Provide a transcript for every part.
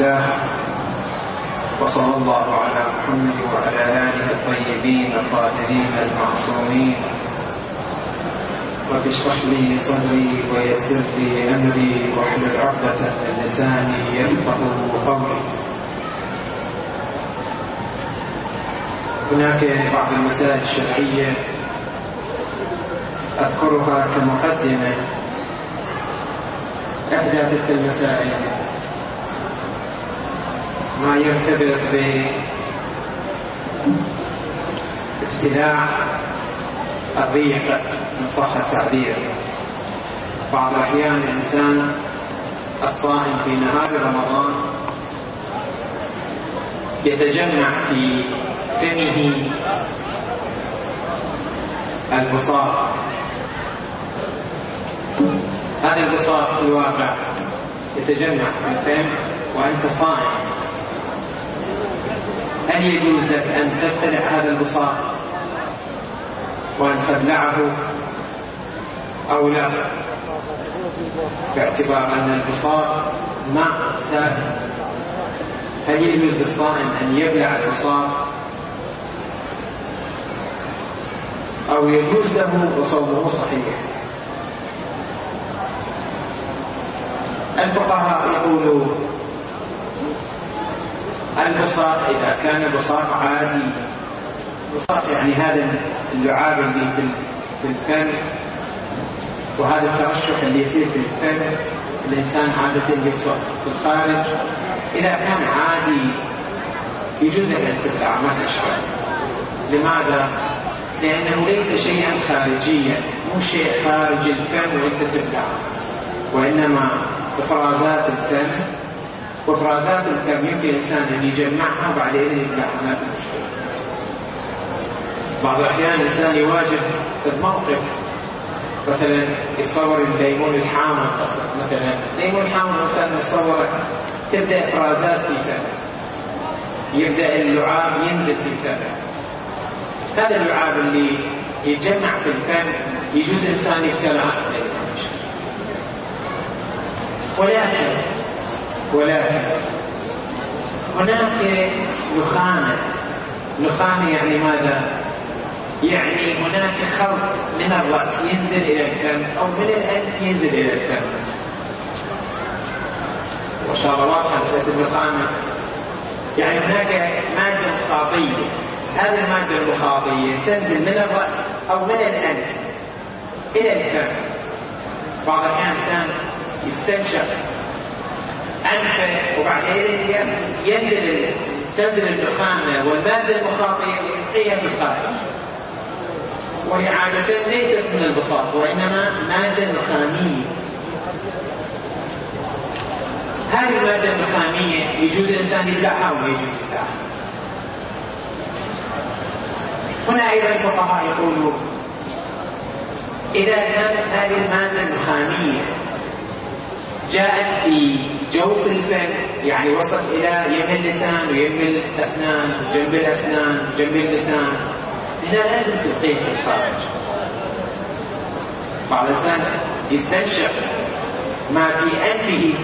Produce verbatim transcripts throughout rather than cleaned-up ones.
لله، وصلى الله على محمد وعلى آله الطيبين الطاهرين المعصومين. رب اشرح لي صدري ويسر لي أمري واحلل عقدة من لساني يفقهوا قولي. هناك بعض المسائل الشرعية أذكرها كمقدمة. إحدى تلك المسائل ما يرتبط بابتلاع الريق من صح التعبير. بعض الأحيان الإنسان الصائم في نهار رمضان يتجمع في فمه البصاق. هذا البصاق في الواقع يتجمع في الفم وأنت صائم. هل يجوز لك أن تبتلع هذا البصاق وأن تبلعه أو لا، باعتبار أن البصاق ماء سائل؟ هل يجوز للصائم أن يبلع البصاق أو يجوز له وصومه صحيح؟ الفقهاء يقولوا البصاق إذا كان بصاق عادي، بصاق يعني هذا اللعاب اللي في الفم وهذا الترشح اللي يصير في الفم الإنسان عادة يبصق في الخارج، إذا كان عادي يجوز أن تبلع ما تشعر. لماذا؟ لأنه ليس شيئا خارجيا، مو شيء خارج الفم وأنت تبلع، وإنما إفرازات الفم، وإفرازات الفم يمكن الإنسان أن يجمعها وبعدين يبلعها ما في مشكلة. بعض الأحيان الإنسان يواجه في الموقف، مثلا يصور الليمون الحامض، مثلا الليمون الحامض الإنسان يصوره تبدأ إفرازات في الفم، يبدأ اللعاب ينزل في الفم. هذا اللعاب اللي يتجمع في الفم يجوز الإنسان يبتلعه، ولكن ولكن هناك نخامة. نخامة يعني ماذا؟ يعني هناك خلط من الرأس ينزل إلى الفم أو من الأنف ينزل إلى الفم. وإن شاء الله واضحة مسألة النخامة. يعني هناك مادة مخاطية، هذه المادة المخاطية تنزل من الرأس أو من الأنف إلى الفم. بعض الأحيان الإنسان يستنشق أنفه وبعدين ينزل تنزل النخامة والمادة المخاطية ويبقيها بالخارج، وهي عادة ليست من البصاق وإنما مادة نخامية. هذه المادة النخامية يجوز الإنسان يبلعها ولا يجوز يبلعها؟ هنا أيضا الفقهاء يقولوا إذا كانت هذه المادة النخامية جاءت في جوف الفم، يعني وصلت إلى يم اللسان ويم الأسنان جنب الأسنان جنب اللسان، هنا لازم تلقيه في الخارج. بعض الإنسان يستنشق ما في أنفه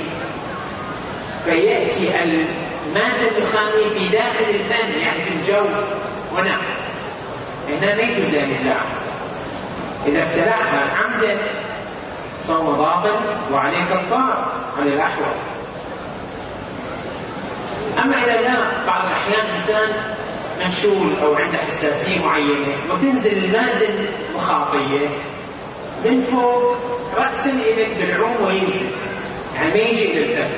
فيأتي المادة النخامية في داخل الفم، يعني في الجوف هنا، هنا ما يجوز أن يبلعها. إذا ابتلعها عمدا صوم باطل وعليه كفارة على الأحوال. أما إذا لا، بعض الأحيان إنسان منشول أو عنده حساسية معينة وتنزل المادة المخاطية من فوق رأسا إلى البلعوم وينزل، يعني ما يجي إلى الفم.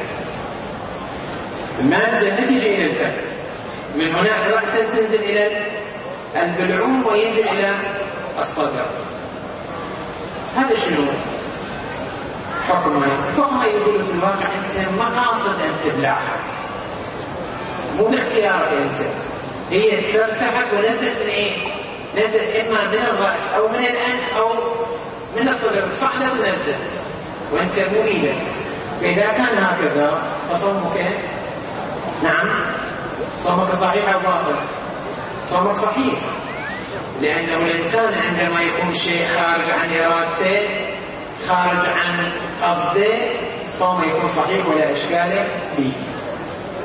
المادة ما تجي إلى الفم، من هناك رأسا تنزل إلى البلعوم وينزل إلى الصدر. هذا شنو حكمه؟ الفقهاء يقولوا في الواقع أنت ما قاصد أن تبلعها، مو باختيارك أنت، هي تسرسحت ونزلت من إيه؟ نزلت إما من الرأس أو من الأنف أو من الصدر، صحدت ونزلت وأنت مو بيدك. فإذا كان هكذا فصومك نعم صومك صحيح أو باطل؟ صومك صحيح، لأنه الإنسان عندما يكون شيء خارج عن إرادته خارج عن قصده صومه يكون صحيح ولا إشكال به.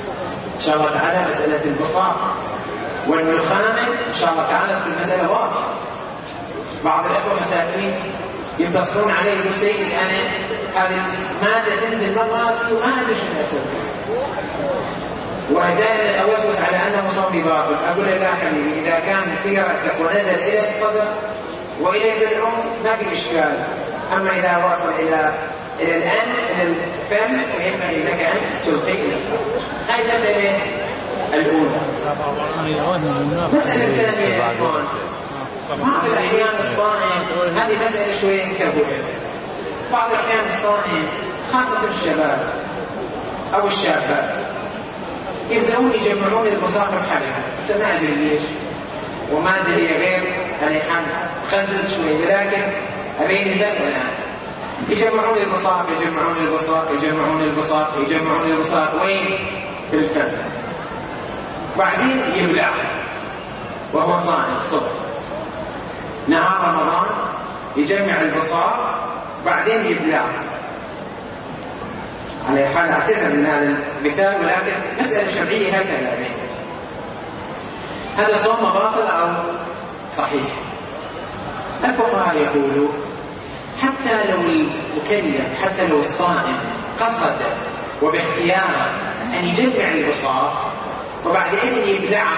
إن شاء الله تعالى مسألة البصاق والنخامة إن شاء الله تعالى في المسألة واضحة. بعض الأخوة مساكين يتصلون علي يقول سيدي أنا هذه المادة تنزل من راسي وما أدري شنو أسوي، ودائما أوسوس على أنه صومي باطل. أقول له لا حبيبي، إذا كان في رأسك ونزل إلى الصدر وإلى البلعوم ما في إشكال، أما إذا وصل إلى إلى الآن إلى الفم فينبغي لك أن تلقي إلى الخارج. هاي المسألة الأولى. مسألة الثانية يا إخوان، بعض الأحيان الصائم، هذه مسألة شوية انتبهوا. بعض الأحيان الصائم خاصة الشباب أو الشابات يبدأون يجمعون البصاق بحلقة، بس ما أدري ليش وما أدري غير أنا خزز شوي، ولكن أبين المسألة. يجمعون البصاق يجمعون البصاق يجمعون البصاق يجمعون البصاق وين؟ في الفم. بعدين يبلع وهو صائم الصبح نهار رمضان، يجمع البصاق بعدين يبلع. على حال اعتذر من هذا المثال، ولكن مسألة شرعية هكذا. هذا صوم باطل أو صحيح؟ الفقهاء يقولوا حتى لو المكلف، حتى لو الصائم قصد وباختياره أن يجمع البصاق وبعدين يبلعه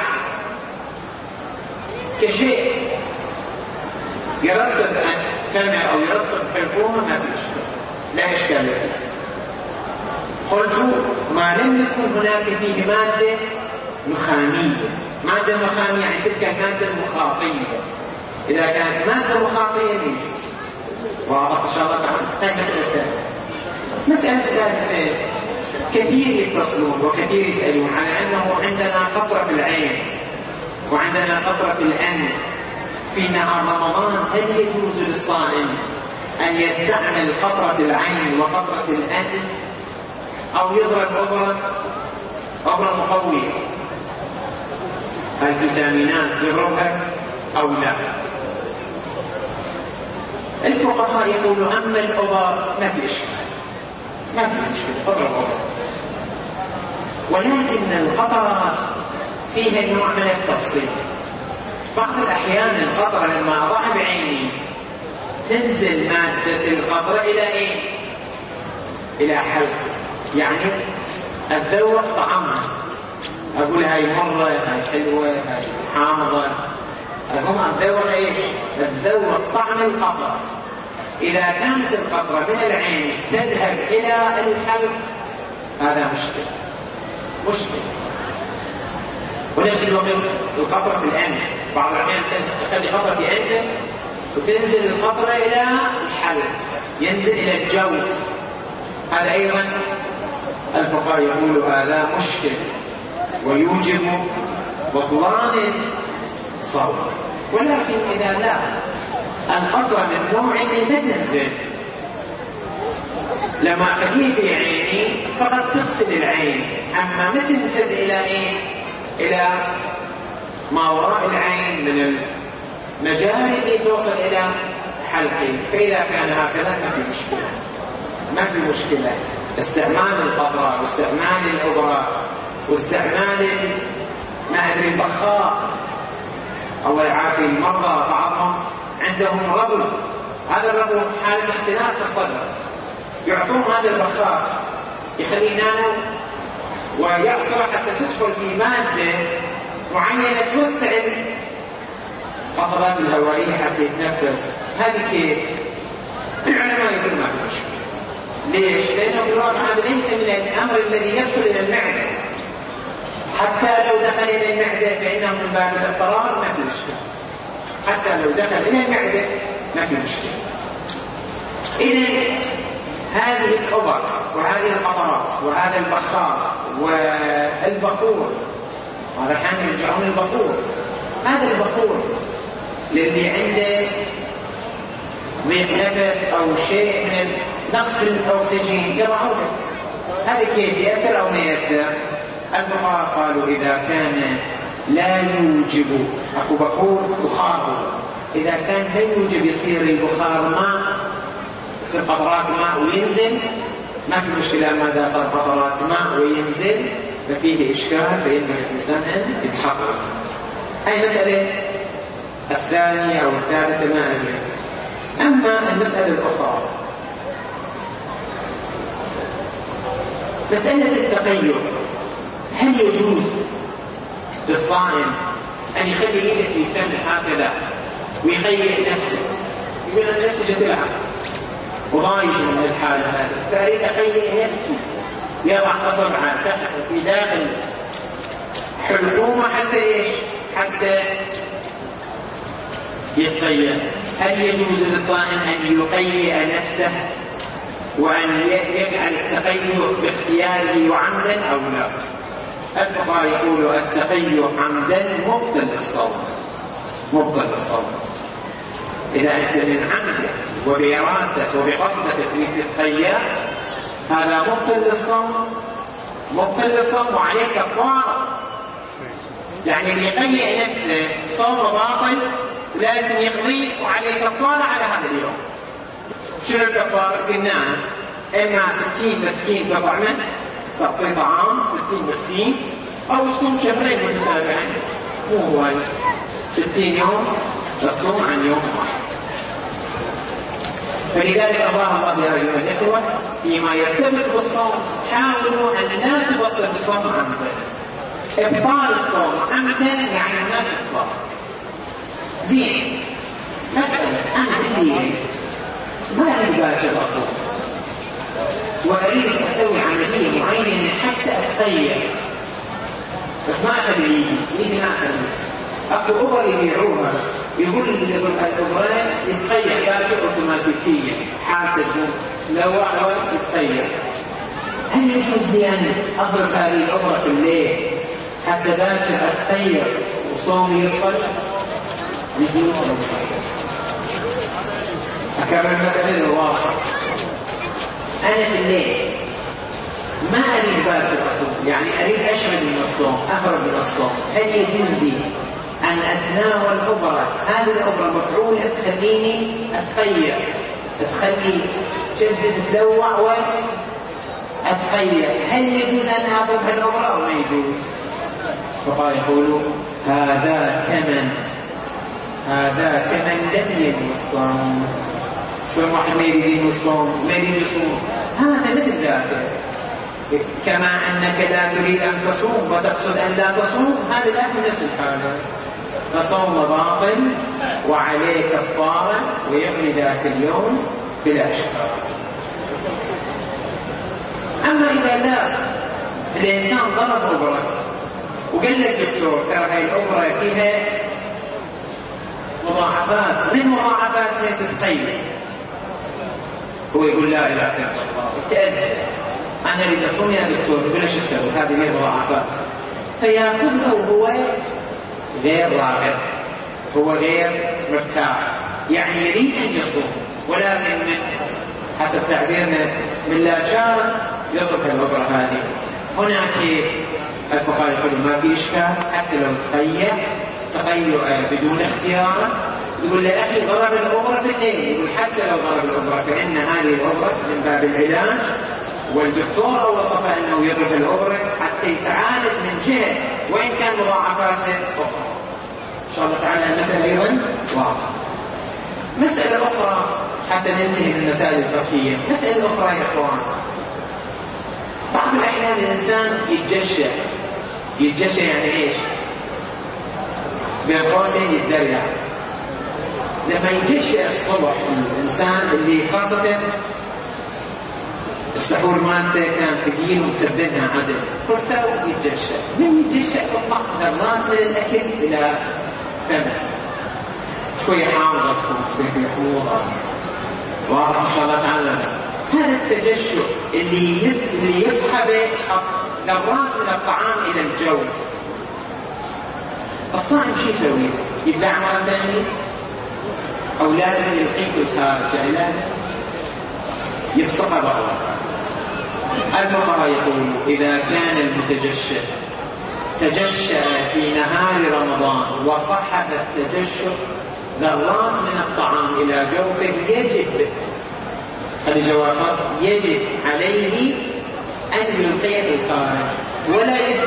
كشيء يرتب فمه أو يرتب حلقومه ما في إشكال، لا إشكال له. قلت ما لم يكن هناك فيه مادة نخامية. مادة نخامية يعني تلك المادة المخاطية. إذا كانت مادة مخاطية يجوز. واضح إن شاء الله تعالى. هاي مسألة ثانية. مسألة ثالثة، كثير يتصلون وكثير يسألون على أنه عندنا قطرة في العين وعندنا قطرة في الأنف في نهار رمضان، هل يجوز للصائم أن يستعمل قطرة العين وقطرة الأنف أو يضرب أبرة أبرة مقوية الفيتامينات يضربها أو لا؟ الفقهاء يقولوا أما الأبر ما في إشكال، ما في إشكال أضرب أبرة، ولكن القطرات فيها نوع من التفصيل. بعض الأحيان القطرة لما أضعها بعيني تنزل مادة القطرة إلى إيه؟ إلى حلق، يعني أتذوق طعمها، أقول هاي مرة هاي حلوة هاي حامضة، هم أتذوق إيش؟ أتذوق طعم القطرة. إذا كانت القطرة من العين تذهب إلى الحلق هذا مشكلة مشكلة. ونفس الوقت القطرة في الأنف، بعض الأحيان تخلي قطرة في أنفه وتنزل القطرة إلى الحلق، ينزل إلى الجوف، هذا أيضا الفقهاء يقولوا هذا مشكل ويوجب بطلان الصوم. ولكن إذا لا القطرة من نوع اللي ما تنزل، لما أخليه في عيني فقد تغسل العين، أما ما تنفذ إلى إيه؟ إلى ما وراء العين من المجاري اللي توصل إلى حلقي. فإذا كان هكذا ما في مشكلة، ما في مشكلة. استعمال القطرة واستعمال الأبرة واستعمال ما أدري البخاخ، الله يعافي المرضى بعضهم عندهم ربو، هذا الربو حالة اختلاف في الصدر، يعطون هذا البخاخ يخليه نانو ويعصر حتى تدخل في مادة معينة توسع القصبات الهوائية حتى يتنفس. هذه كيف؟ العلماء يقولون ما في مشكلة. ليش؟ لأنه في الواقع هذا ليس من الأمر الذي يدخل إلى المعدة، حتى لو دخل إلى المعدة فإنه من باب الاضطرار ما في مشكلة، حتى لو دخل إلى المعدة ما في مشكلة. إذن هذه الأبر وهذه القطرات وهذا البخاخ والبخور، وهذا الحين يرجعون البخور، هذا البخور للي عنده ضيق نفس أو شيء من نقص في الأكسجين يضعونه، هذا كيف يأثر أو ما يأثر؟ الفقهاء قالوا إذا كان لا يوجب أكو بخور بخار، إذا كان لا يوجب يصير البخار ماء، يصير قطرات ماء وينزل، ما في مشكلة. ماذا صار قطرات ماء وينزل ففيه إشكال فينبغي الإنسان أن يتحرص. هاي المسألة الثانية أو الثالثة ما أدري. أما المسألة الأخرى مسألة التقيد، هل يجوز للصائم أن يخلي يده في فمه هكذا ويخيل نفسه، يقول أنا نفسي جتلها وضايج من الحالة هذه فأريد أخيل نفسي، يضع أصبعه في داخل حلقومه حتى إيش؟ حتى يتقيد. هل يجوز للصائم أن يقيئ نفسه وأن يجعل التقيؤ باختياره وعمدا أو لا؟ الفقهاء يقولوا التقيؤ عمدا مبطل للصوم، مبطل للصوم. إذا أنت من عمدك وبإرادتك وبقصدك تريد تتقيأ هذا مبطل للصوم، مبطل للصوم وعليك كفارة. يعني اللي يقيئ نفسه صوم باطل لازم يقضي وعليه كفارة على هذا اليوم. شنو الكفارة؟ قلناها إما ستين مسكين تطعمه تعطي طعام ستين مسكين، أو تصوم شهرين متتابعين، مو هو ستين يوم تصوم عن يوم واحد. فلذلك الله الله يا أيها الإخوة فيما يرتبط بالصوم حاولوا أن لا تبطل الصوم عمدا. إبطال الصوم عمدا يعني ما تبطل. زين مسألة أنا عندي ما أريد باكر أصوم وأريد أسوي عملية معينة حتى أتخيل، بس ما أخلي يدي ما أخلي. أكو أبر يبيعوها يقول الأبرات يتخيل باكر أوتوماتيكية حاسب لو واحد يتخيل. هل يجوز لي أن أضرب هذه الأبرة في الليل حتى باكر أتخيل وصومي يدخل؟ يجوز ولا يجوز؟ أكمل المسألة الواقع. أنا في الليل ما أريد باكر أصوم، يعني أريد أشرب من الصوم، أهرب من الصوم، هل يجوز لي أن أتناول أبرة؟ هذه الأبرة مفعولة تخليني أتخيل، تخلي جلدي تتلوع وأتخيل، هل يجوز أن أخذ هالأبرة أو ما يجوز؟ فقال يقولوا هذا كمن هذا كمن لم يجد الصوم. شو واحد ما يريد الصوم ما يريد الصوم هذا مثل ذاك. كما أنك لا تريد أن تصوم وتقصد أن لا تصوم هذا الأخ نفس الحالة، فصوم باطل وعليه كفارة ويقضي ذاك اليوم بلا إشكال. أما إذا لا الإنسان ضرب أبرة وقال لك دكتور ترى هاي الأبرة فيها مضاعفات، من مضاعفاتها تتقيد، هو يقول لا إله إلا الله تأذى أنا اللي أصوم يا دكتور يقول ليش السبب هذه هي مضاعفات، فيأخذها وهو غير راغب، هو غير مرتاح، يعني يريد أن يصوم ولكن من حسب تعبيرنا من لا شاء يترك الأبرة هذه. هنا كيف الفقهاء يقولوا ما في إشكال حتى لو تخيل تخيل بدون اختيار، يقول له أخي ضرب الأبرة في الليل، يقول حتى لو ضرب الأبرة فإن هذه الأبرة من باب العلاج، والدكتور وصف أنه يضرب الأبرة حتى يتعالج من جهة وإن كان مضاعفاته أخرى. إن شاء الله تعالى المسألة أيضا واضحة. مسألة أخرى حتى ننتهي من المسائل الفقهية، مسألة أخرى يا إخوان، بعض الأحيان الإنسان يتجشى، يتجشى يعني إيش؟ بين قوسين يتدلع. لما يتجشى الصبح الإنسان اللي خاصة السحور مالته كان ثقيل ومتبنها عدل فرصة يتجشى، من يتجشى يطلع ذرات من الأكل إلى فمه، شوية حامضة تكون شوية حموضة، واضح إن شاء الله تعالى. هذا التجشؤ اللي اللي يسحب ذرات من الطعام إلى الجو، الصائم شو يسوي؟ يبلع مرة ثانية أو لازم يلقيه في الخارج؟ يعني لازم يبصقها برا. الفقهاء يقول إذا كان المتجشئ تجشأ في نهار رمضان وصحب التجشؤ ذرات من الطعام إلى جوفه، يجب خلي جوافه يجب عليه أن يلقيه في الخارج، ولا يجب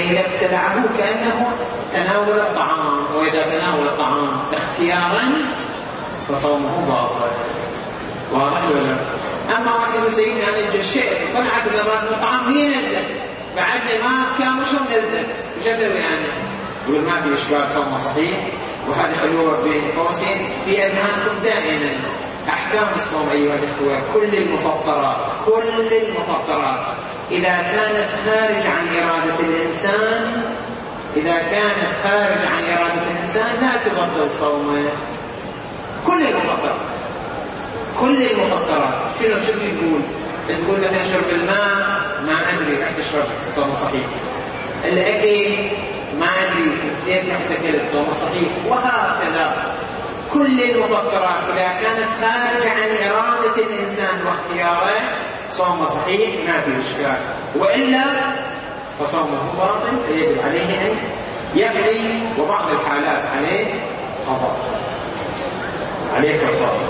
إذا ابتلعه كأنه تناول الطعام، وإذا تناول الطعام اختيارا فصومه باطل. واضح ولا؟ أما واحد يقول سيدنا أنا الجشيء طلعت من الطعام هي نزلت بعد ما كان مش نزلت، وش أسوي يعني؟ يقول ما في إشكال، صوم صحيح. وهذا خلوه بين قوسين في أذهانكم دائما أحكام الصوم أيها الأخوة. كل المفطرات كل المفطرات إذا كانت خارج عن إرادة الإنسان إذا كانت خارج عن إرادة الإنسان لا تبطل صومه. كل المفطرات كل المفطرات شنو شو تقول؟ تقول مثلا شرب الماء ما أدري رح تشرب صوم صحيح، الأكل ما أدري نسيت رح تاكل صوم صحيح، وهكذا. كل المفطرات إذا كانت خارج عن إرادة الإنسان واختياره صوم صحيح ما في إشكال، وإلا فصومه باطل فيجب عليه أن يقضي، وبعض الحالات عليه قضاء، عليه كفارة.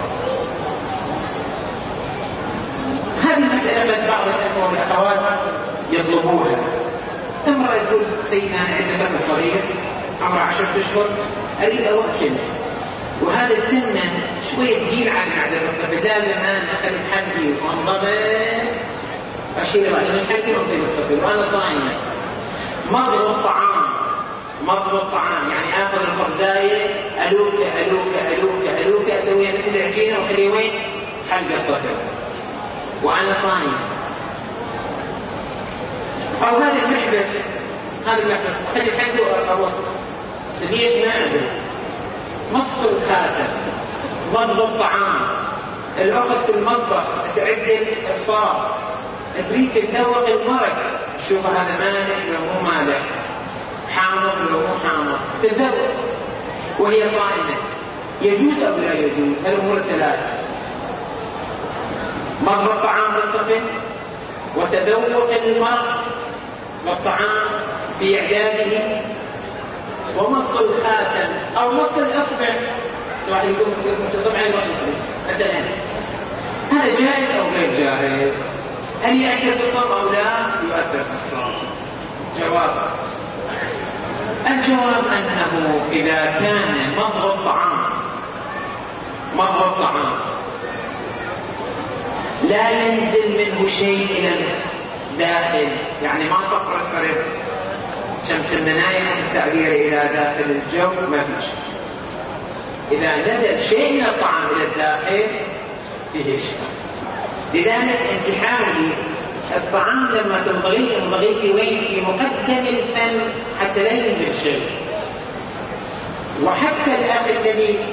هذه المسألة بعض الأخوة والأخوات يطلبوها. امرأة تقول سيدنا أنا عندي طفل صغير عمره عشرة أشهر أريد أوكل، وهذا التمن شوية ثقيل على معدة الطفل، لازم أنا أخذ حلقي وأنضبط أشيل بعد من حلقي وأنضبط الطفل وأنا صايمة. مضغ الطعام مضغ الطعام يعني آخذ الخبزاية ألوك ألوك ألوك ألوك أسويها مثل العجينة وخليه وين؟ حلق الطفل وأنا صايمة. أو هذا المحبس هذا المحبس خلي حلقه أوصل ليش ما أدري. مص الخاتم، مضغ الطعام، الأخت في المطبخ تعد الإفطار، تريد تذوق المرق، شوف هذا مالح لو مو مالح، حامض لو مو حامض، تذوق وهي صائمة. يجوز أو لا يجوز؟ الأمور ثلاثة: مضغ الطعام للطفل، وتذوق المرق والطعام في إعداده، ومص الخاتم أو مص الأصبع. واحد يقول متصبعين مص الأصبع مثلا، هذا جائز أو غير جائز؟ هل يأثر في الصوم أو لا يؤثر في الصوم؟ جواب: الجواب أنه إذا كان مضغ الطعام مضغ الطعام لا ينزل منه شيء إلى الداخل، يعني ما تقرأ فرد شمس المنايا حسب تعبيره إلى داخل الجو، ما في شيء. إذا نزل شيء من الطعام إلى الداخل فيه إشكال. لذلك انت حاولي الطعام لما تمضغيه تمضغيه في وين؟ في مقدم الفم حتى لا ينزل شيء. وحتى الأخ الذي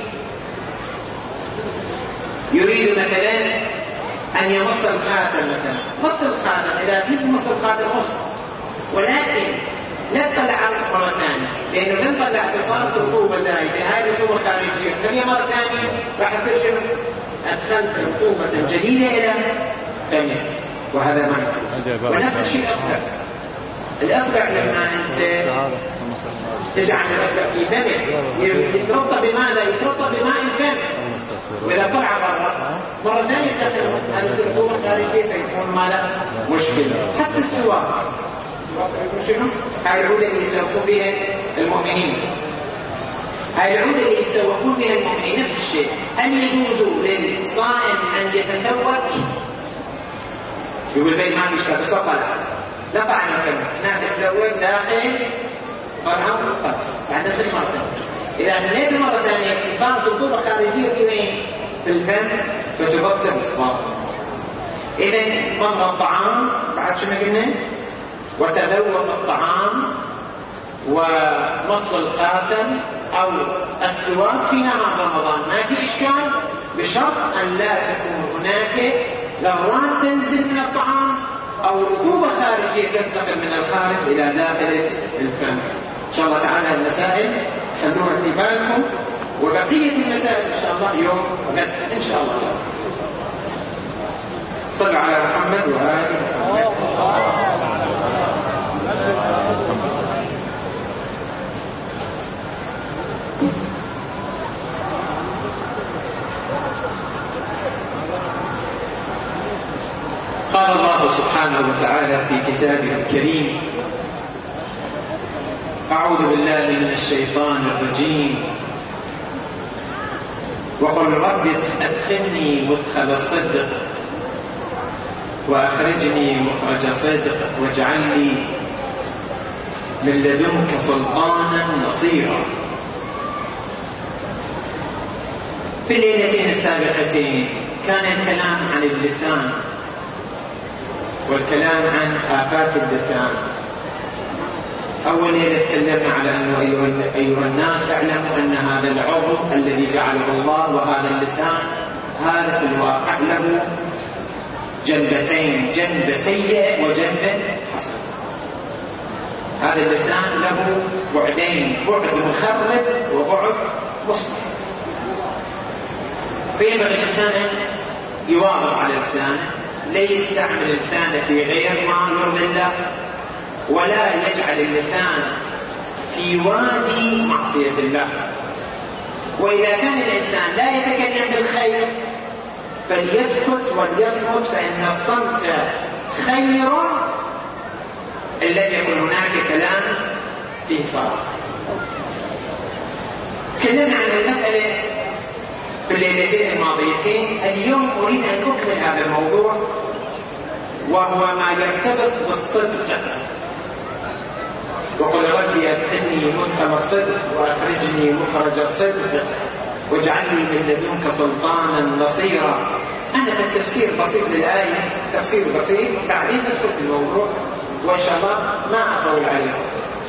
يريد مثلا أن يمص الخاتم مثلا، مص الخاتم إذا تريد مص الخاتم مص، ولكن لا تطلع مرة ثانية، لأنه لن تطلع بصارت رطوبة زايدة، هذه رطوبة خارجية، ثانية مرة ثانية راح تصير أدخلت رطوبة جديدة إلى فمك، وهذا ما يجوز. ونفس الشيء الأصبع. الأصبع لما أنت تجعل الأصبع في فمك يترطب بماذا؟ يترطب بماء الفم، وإذا طلع برا مرة ثانية تدخل هذه الرطوبة خارجية فيكون ما له مشكلة. حتى السواك شنو؟ هاي العودة اللي يسوقون بها المؤمنين، هاي العودة اللي يسوقون بها المؤمنين نفس الشيء. هل يجوز للصائم أن يتسوق؟ يقول بي ما فيش تسوق، لا طعم الفم، هناك تسوق داخل فرهم خلاص بعد ثلاث مرات. إذا نزلت مرة ثانية صارت رطوبة خارجية في وين؟ في الفم، فتبطل الصوم. إذا مضغ الطعام بعد شو ما قلنا؟ وتذوق الطعام ومص الخاتم أو السواك في نهار رمضان ما في إشكال، بشرط أن لا تكون هناك ذرات تنزل من الطعام أو رطوبة خارجية تنتقل من الخارج إلى داخل الفم. إن شاء الله تعالى المسائل خلوها في بالكم، وبقية المسائل إن شاء الله يوم غد إن شاء الله تعالى. صلوا على محمد وآله محمد. قال الله سبحانه وتعالى في كتابه الكريم: أعوذ بالله من الشيطان الرجيم. وقل رب أدخلني مدخل صدق وأخرجني مخرج صدق واجعل لي من لدنك سلطانا نصيرا. في الليلتين السابقتين كان الكلام عن اللسان والكلام عن آفات اللسان. أول ليلة تكلمنا على أنه أيها الناس اعلموا أن هذا العضو الذي جعله الله وهذا اللسان هذا في الواقع له جنبتين، جنب سيء وجنب حسن. هذا اللسان له بعدين، بعد مخرب وبعد مصلح. فينبغي الإنسان يواظب على لسانه، لا يستعمل لسانه في غير ما يرضي الله، ولا يجعل اللسان في وادي معصية الله. وإذا كان الإنسان لا يتكلم بالخير فليسكت وليصمت، فإن الصمت خير إن لم يكن هناك كلام فيه صراحة. تكلمنا عن المسألة في الليلتين الماضيتين. اليوم أريد أن أكمل هذا الموضوع، وهو ما يرتبط بالصدق. وقل ربي أدخلني مدخل الصدق وأخرجني مخرج الصدق واجعل لي من لدنك سلطانا نصيرا. أنا في التفسير بسيط للآية، تفسير بسيط، بعدين ندخل في الموضوع وإن شاء الله ما أطول عليكم.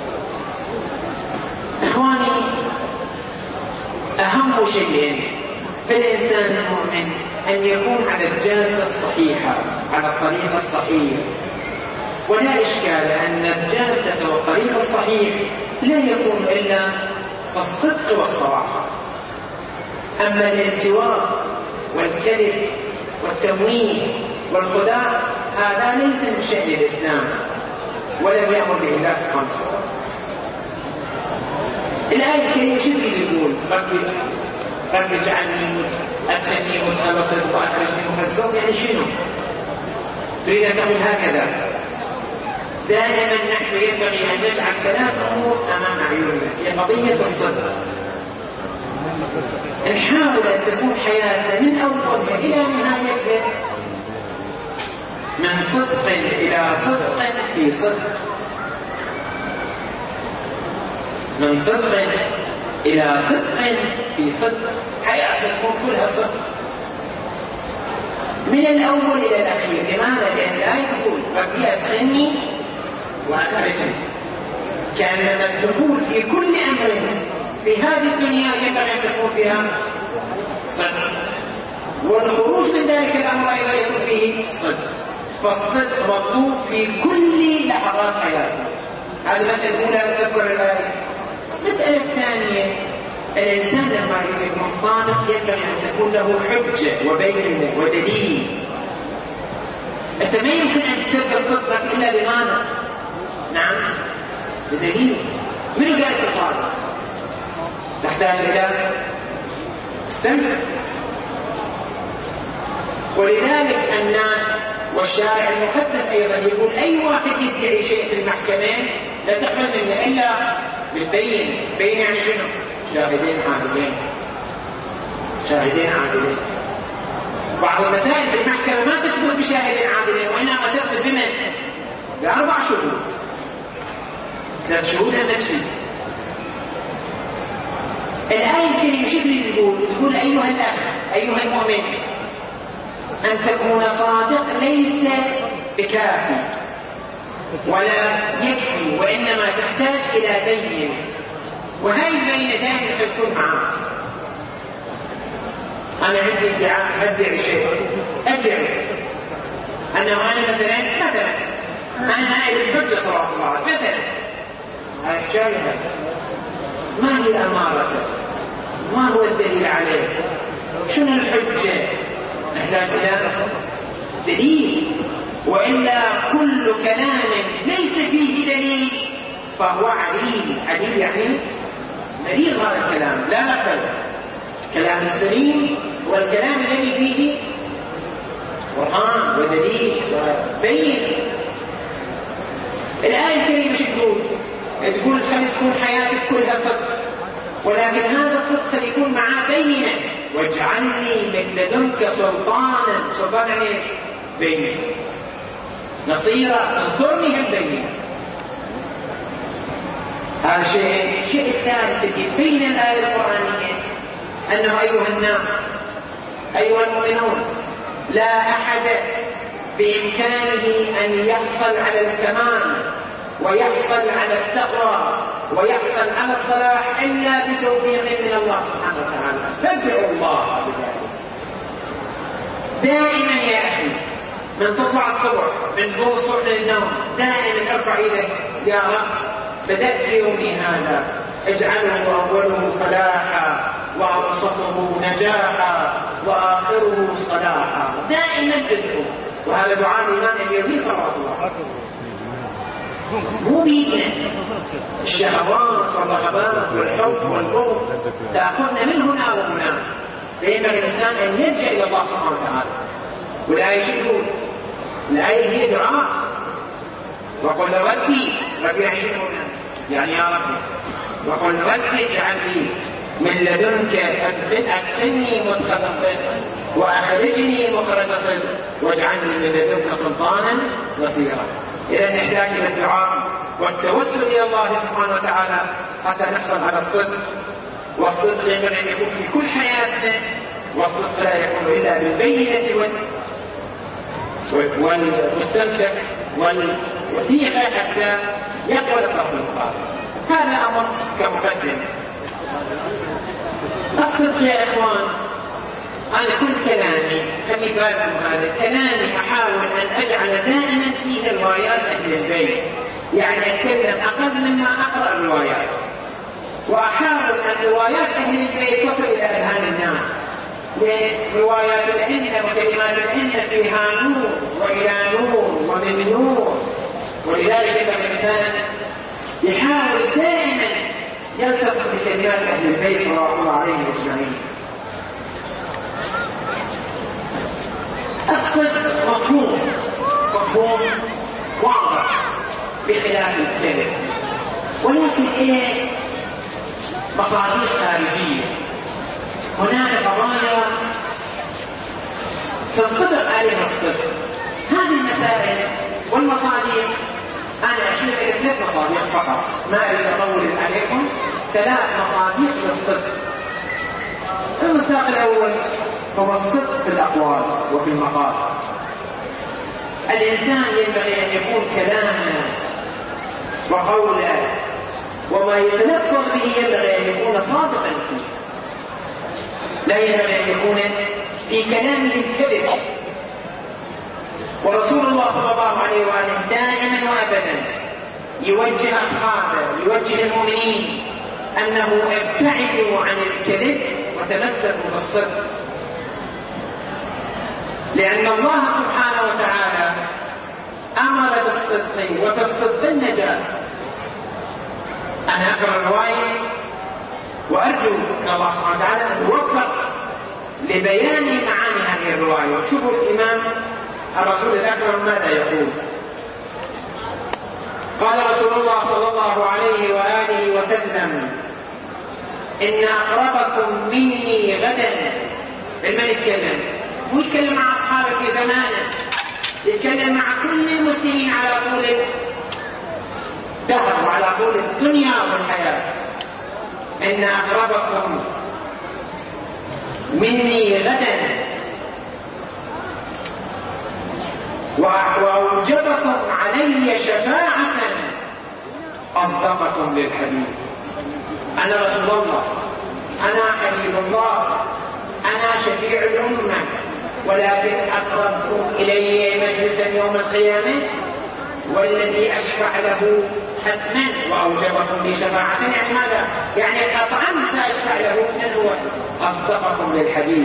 إخواني، أهم شيء في الإنسان المؤمن أن يكون على الجادة الصحيحة، على الطريق الصحيح. ولا إشكال أن الجادة والطريق الصحيح لا يكون إلا في الصدق والصراحة. أما الالتواء والكذب والتمويه والخداع هذا ليس من شأن الإسلام ولم يأمر به الله سبحانه وتعالى. الآية الكريمة شو يقول؟ رب اجعلني أدخلني مدخل صدق وأخرجني مخرج صدق. يعني شنو؟ تريد أن تقول هكذا؟ دائما نحن ينبغي أن نجعل ثلاث أمور أمام عيوننا، هي قضية الصدق. نحاول أن تكون حياتنا من أولها إلى نهايتها من صدق إلى صدق في صدق، من صدق إلى صدق في صدق. حياتنا تكون كلها صدق من الأول إلى الأخير. لماذا؟ لأن الآية تقول ربي أدخلني وأخرجني، كأنما الدخول في كل أمر في هذه الدنيا ينبغي أن تكون فيها صدق، والخروج من ذلك الأمر أيضا يكون فيه صدق. فالصدق مطلوب في كل لحظات حياتنا. هذه مسألة الأولى تذكر الآية. المسألة الثانية، الإنسان لما يريد يكون صادق ينبغي أن تكون له حجة وبينة ودليل. أنت ما يمكن أن تثبت صدقك إلا بماذا؟ نعم، بدليل. منو قال الصادق؟ نحتاج إلى استمسك. ولذلك الناس والشارع المقدس أيضا يقول أي واحد يدعي شيء في المحكمة لا تقبل منه إلا بالبين. بين يعني شنو؟ شاهدين عادلين، شاهدين عادلين. بعض المسائل في المحكمة ما تثبت بشاهدين عادلين، وإنما تثبت بمن؟ بأربع شهود، ثلاث شهود هم تكفي. الآية الكريمة شو تقول؟ تقول أيها الأخ، أيها المؤمن، أن تكون صادق ليس بكافي ولا يكفي، وإنما تحتاج إلى بينة. وهي البينة دائما تكون معك. أنا عندي ادعاء، أدعي شيء، أدعي أنه أنا مثلا مثلا أنا نائب الحجة صراحة الله مثلا، هاي حكاية. ما هي الأمارة؟ ما هو الدليل عليه؟ شنو الحجة؟ نحتاج إلى دليل، وإلا كل كلام ليس فيه دليل فهو عليل. عليل يعني دليل. هذا الكلام لا نقبله. الكلام السليم هو الكلام الذي فيه برهان ودليل وبين. الآية الكريمة شو تقول؟ تقول خلي تكون حياتك كلها صدق، ولكن هذا الصدق خلي يكون معاه بينة. واجعلني من لدنك سلطانا، سلطان يعني ايش؟ بينة، نصيرة، انصرني هالبينة. هذا شيء. الشيء الثالث اللي تبين الآية القرآنية أنه أيها الناس، أيها المؤمنون، لا أحد بإمكانه أن يحصل على الكمال ويحصل على التقوى ويحصل على الصلاح إلا بتوفيق من الله سبحانه وتعالى. فادعوا الله بذلك دائما يا أخي. من تطلع الصبح، من تقوم الصبح للنوم، دائما ارفع يدك: يا رب بدأت يومي هذا اجعله أوله فلاحا وأوسطه نجاحا وآخره صلاحا. دائما تدعو، وهذا دعاء الإمام النبي صلى الله عليه وسلم. مو بيدنا الشهوات والرغبات والحب والبغض تأخذنا من هنا وهنا، فينبغي الإنسان أن يلجأ إلى الله سبحانه وتعالى. والآية شو تقول؟ الآية هي دعاء. وقل ربي، ربي يعني يا ربي، وقل ربي اجعل لي من لدنك أدخل أدخلني مدخل صدق وأخرجني مخرج صدق واجعلني من لدنك سلطانا نصيرا. إذا نحتاج إلى الدعاء والتوسل إلى الله سبحانه وتعالى حتى نحصل على الصدق. والصدق ينبغي أن يكون في كل حياتنا، والصدق لا يكون إلا بالبينة والمستمسك والوثيقة حتى يقبل التطبيق. هذا أمر كمقدم. الصدق يا إخوان، أنا كل كلامي، خلي بالكم هذا كلامي أحاول أن أجعل دائما فيه روايات أهل البيت، يعني أتكلم أقل مما أقرأ الروايات، وأحاول أن روايات أهل البيت تصل إلى أذهان الناس. روايات الأئمة وكلمات الأئمة فيها نور وإلى نور ومن نور، ولذلك الإنسان يحاول دائما يلتصق بكلمات أهل البيت صلى الله عليه أجمعين. الصدق مفهوم مفهوم واضح بخلاف الكذب، ولكن إليه مصادر خارجية. هناك قضايا تنطبق عليها الصدق. هذه المسائل والمصادر أنا أشير إلى ثلاث مصادر فقط، ما أريد أطول عليكم. ثلاث مصادر للصدق. المصداق الأول هو الصدق في الأقوال وفي المقال. الإنسان ينبغي أن يكون كلامه وقوله وما يتلفظ به ينبغي أن يكون صادقا فيه، لا ينبغي أن يكون في كلامه الكذب. ورسول الله صلى الله عليه وآله دائما وأبدا يوجه أصحابه، يوجه المؤمنين أنه ابتعدوا عن الكذب وتمسكوا بالصدق، لأن الله سبحانه وتعالى أمر بالصدق وفي الصدق النجاة. أنا أقرأ الرواية وأرجو من الله سبحانه وتعالى أن يوفق لبيان معاني هذه الرواية. وشوفوا الإمام الرسول الأكرم ماذا يقول. قال رسول الله صلى الله عليه وآله وسلم: إن أقربكم مني غدا. لمن يتكلم؟ مو يتكلم مع أصحابه في زمانه، يتكلم مع كل المسلمين على طول الدهر وعلى طول الدنيا والحياة. إن أقربكم مني غدا وأوجبكم علي شفاعة أصدقكم للحديث. أنا رسول الله، أنا حبيب الله، أنا شفيع الأمة، ولكن أقربكم إلي مجلسا يوم القيامة والذي أشفع له حتما وأوجبكم لشفاعة. يعني ماذا؟ يعني قطعا سأشفع له. من هو؟ أصدقكم للحديث.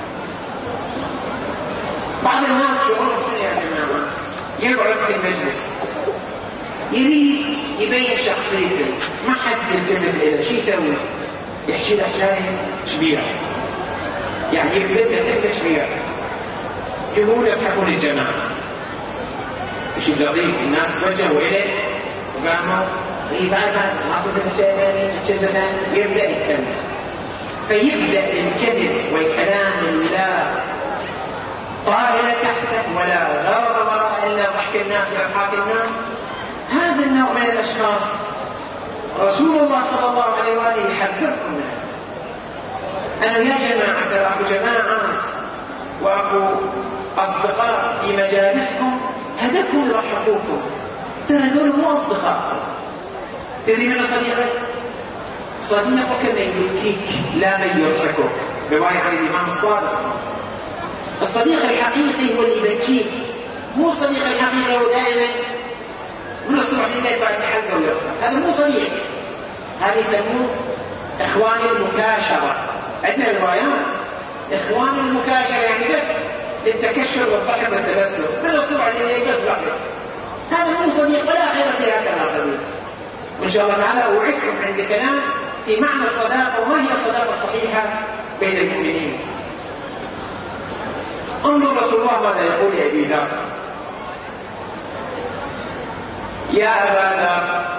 بعض الناس شعورهم شنو يا جماعة؟ يقعد في المجلس يريد يبين شخصيته، ما حد يلتفت إليه، شو يسوي؟ يحشي له شاي شبيرة، يعني يكذب له كلمة شبيرة، يقول يضحكون الجماعة. شيء لطيف، الناس توجهوا إليه وقاموا إيه بعد بعد ما كنت شيئا شبها يبدأ يتكلم، فيبدأ الكذب والكلام لا طائل تحته ولا غرض وراء إلا ضحك الناس وإضحاك الناس. هذا النوع من الأشخاص رسول الله صلى الله عليه وآله يحذركم منه، أنه يا جماعة ترى أكو جماعات وأكو أصدقاء في مجالسكم هدفهم يضحكوكم، ترى هذول مو أصدقاء. تدري من صديقك؟ صديقك من يبكيك لا من يضحكك، رواية عن الإمام الصادق. الصديق الحقيقي هو اللي يبكيك، مو الصديق الحقيقي هو دائما من الصبح الليل بعد الحلقة ويضحك، هذا مو صديق. هذا يسموه إخوان المكاشرة. عندنا روايات إخوان المكاشرة يعني بس للتكشر والضحك والتبسم، من الصبح الليل بس ضحك. هذا مو صديق ولا خير في هكذا صديق. وإن شاء الله تعالى أوعدكم عند كلام في معنى الصداقة وما هي الصداقة الصحيحة بين المؤمنين. انظر رسول الله ماذا يقول لأبي ذر: يا أبا ذر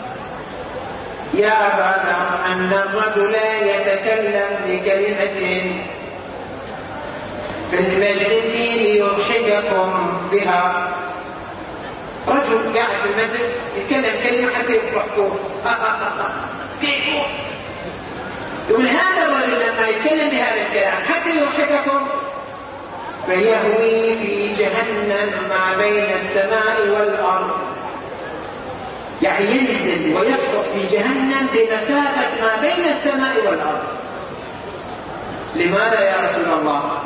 يا أبا ذر أن الرجل يتكلم بكلمة في المجلس ليضحككم بها. رجل قاعد في المجلس يتكلم كلمة حتى يضحكوه، يقول هذا الرجل لما يتكلم بهذا الكلام حتى يضحككم فيهوي في جهنم ما بين السماء والأرض، يعني ينزل ويسقط في جهنم بمسافة ما بين السماء والأرض. لماذا يا رسول الله؟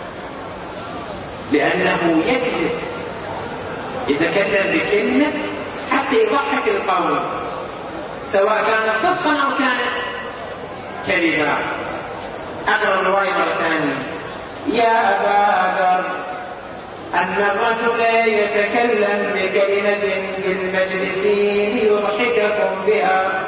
لأنه يكذب، يتكلم بكلمة حتى يضحك القوم، سواء كانت صدقا أو كانت كذبا. أقرأ الرواية مرة ثانية: يا أبا ذر أن الرجل يتكلم بكلمة في المجلس ليضحككم بها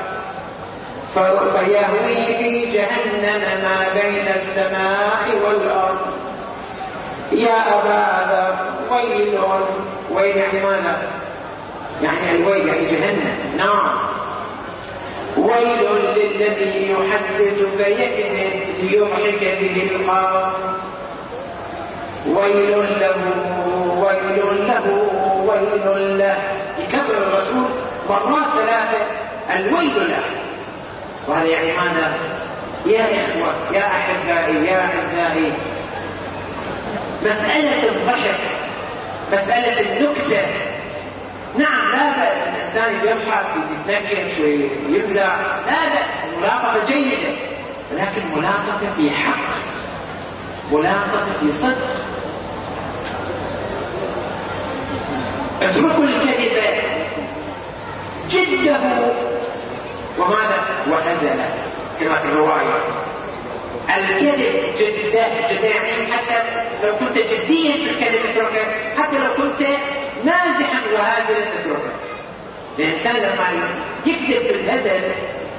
فيهوي في جهنم ما بين السماء والأرض. يا أبا ذر ويل. ويل يعني ماذا؟ يعني الويل يعني جهنم، نار. ويل للذي يحدث فيكذب ليضحك به القوم. ويل له ويل له ويل له. يكرر الرسول مرات ثلاثة الويل له. وهذا يعني ماذا؟ يا إخوة يا أحبائي يا أعزائي، مسألة الضحك، مسألة النكتة، نعم لا بأس الإنسان يضحك يتنكت شوي يمزح، لا بأس، ملاطفة جيدة، ولكن ملاطفة في حق، ملاطفة في صدق. اتركوا الكذب جده وماذا؟ وهزله، كما في الرواية. الكذب جده جده يعني حتى لو كنت جديا في الكذب اتركه، حتى لو كنت مازحا وهازلا اتركه. الإنسان لما يكذب في الهزل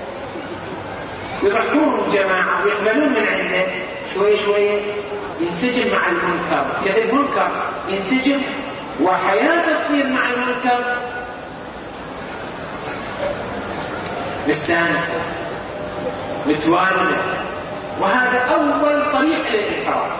يضحكون جماعة ويقبلون من عنده، شوي شوي ينسجم مع المنكر، كذب منكر ينسجم وحياته تصير مع المنكر مستانسة متوالدة، وهذا أول طريق للانحراف.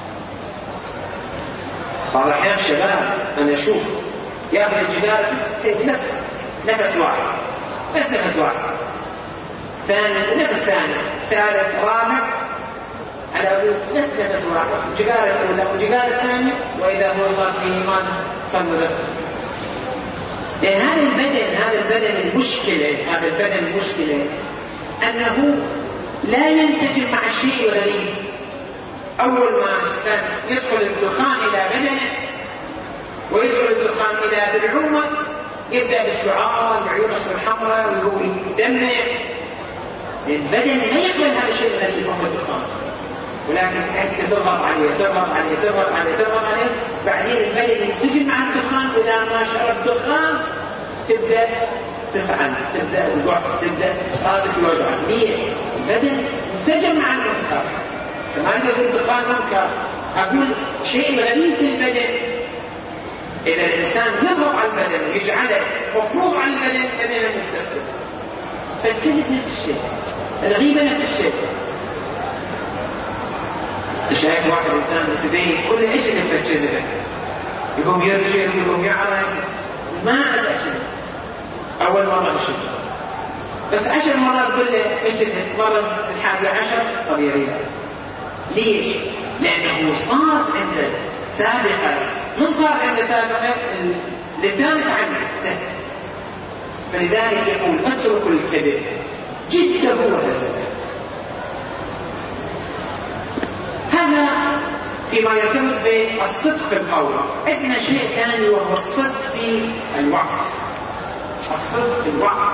بعض الأحيان شباب أنا أشوف يأخذ الجدار بس نفس واحد، بس نفس واحد، ثاني نفس ثاني، ثالث رابع، على نفس نفس واحد، الجدار الأولى والجدار الثانية، وإذا هو صار في إيمان صار مدرسة. لأن هذا البدن هذا البدن المشكلة هذا البدن المشكلة أنه لا ينسجم مع الشيء الغريب. أول ما الإنسان يدخل الدخان إلى بدنه ويدخل الدخان إلى بالعومة يبدأ بالسعال وعيون أصفر حمراء وهو يدمع. البدن ما يقبل هذا الشيء الذي فوق الدخان، ولكن أنت تضغط عليه تضغط عليه تضغط عليه تضغط عليه، بعدين البدن ينسجم مع الدخان، وإذا ما شرب دخان تبدأ تسعن، تبدأ الجوع، تبدأ راسك يوجع. ليش؟ البدن انسجم مع المنكر. ما أقول دخان منكر، أقول شيء غريب في البدن إذا الإنسان يضغط على البدن ويجعله مفروض على البدن بدنا نستسلم. فالكذب نفس الشيء، الغيبة نفس الشيء. شايف واحد إنسان متدين كل أجل فالكذب، يقوم يرجل يقوم يعرق، ما عاد أجل. أول مرة نشوف بس عشر مرات كل أجل مرة الحادي عشر طبيعية. ليش؟ لأنه صار عنده سابقة، من صار عنده سابقة لسان تعلم. فلذلك يقول اتركوا الكذب جده وهزله. هذا فيما يرتبط بالصدق في القول. عندنا شيء ثاني وهو الصدق في الوعد. الصدق في الوعد.